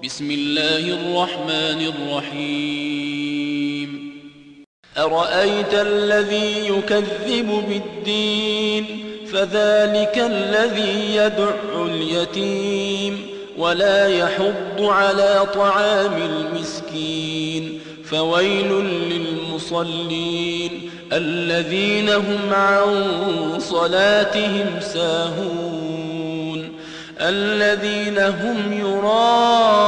بسم الله الرحمن الرحيم أرأيت الذي يكذب بالدين فذلك الذي يدع اليتيم ولا يحض على طعام المسكين فويل للمصلين الذين هم عن صلاتهم ساهون الذين هم يراءون